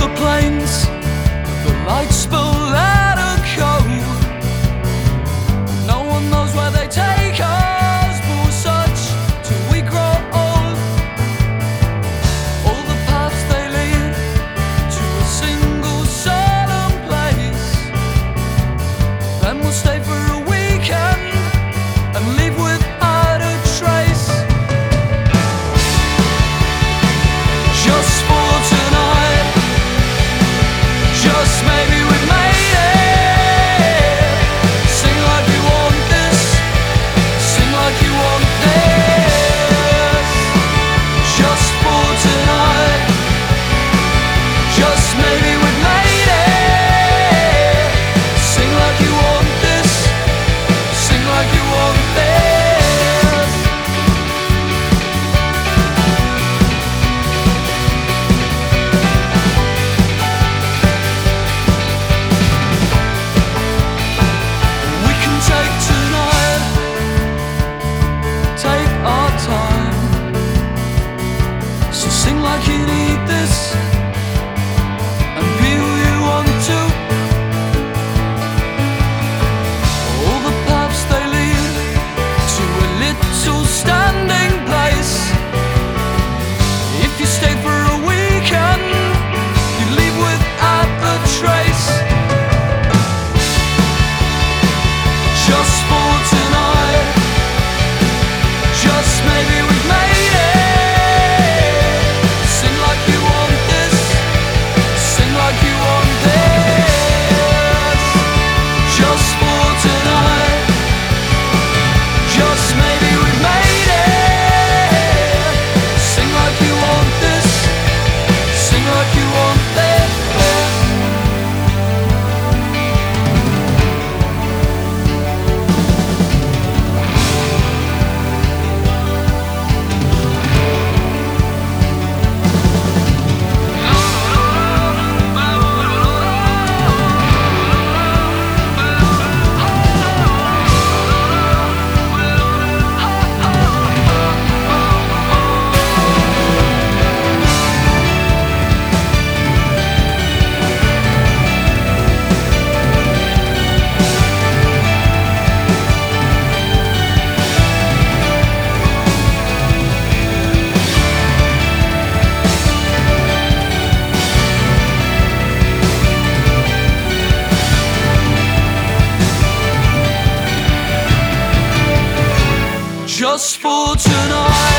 the plains, the lights spill out of code. No one knows where they take us, but we're such till we grow old. All the paths they lead to a single solemn place. Then we'll stay for a weekend and leave without a trace. Just for tonight, just maybe we made it. Sing like you want this, sing like you want this. Just for tonight, just maybe we made it. Sing like you want this, sing like you want this. We can take tonight, take our time. So sing like you need this and be who you want to. All the paths they lead to a little standing place. If you stay for a weekend, you leave without a trace. Just for tonight, just maybe we've made it. Sing like you want this, sing like you want this. Just for tonight, just maybe we've made it. Sing like you want this, sing like you want this. Just for tonight.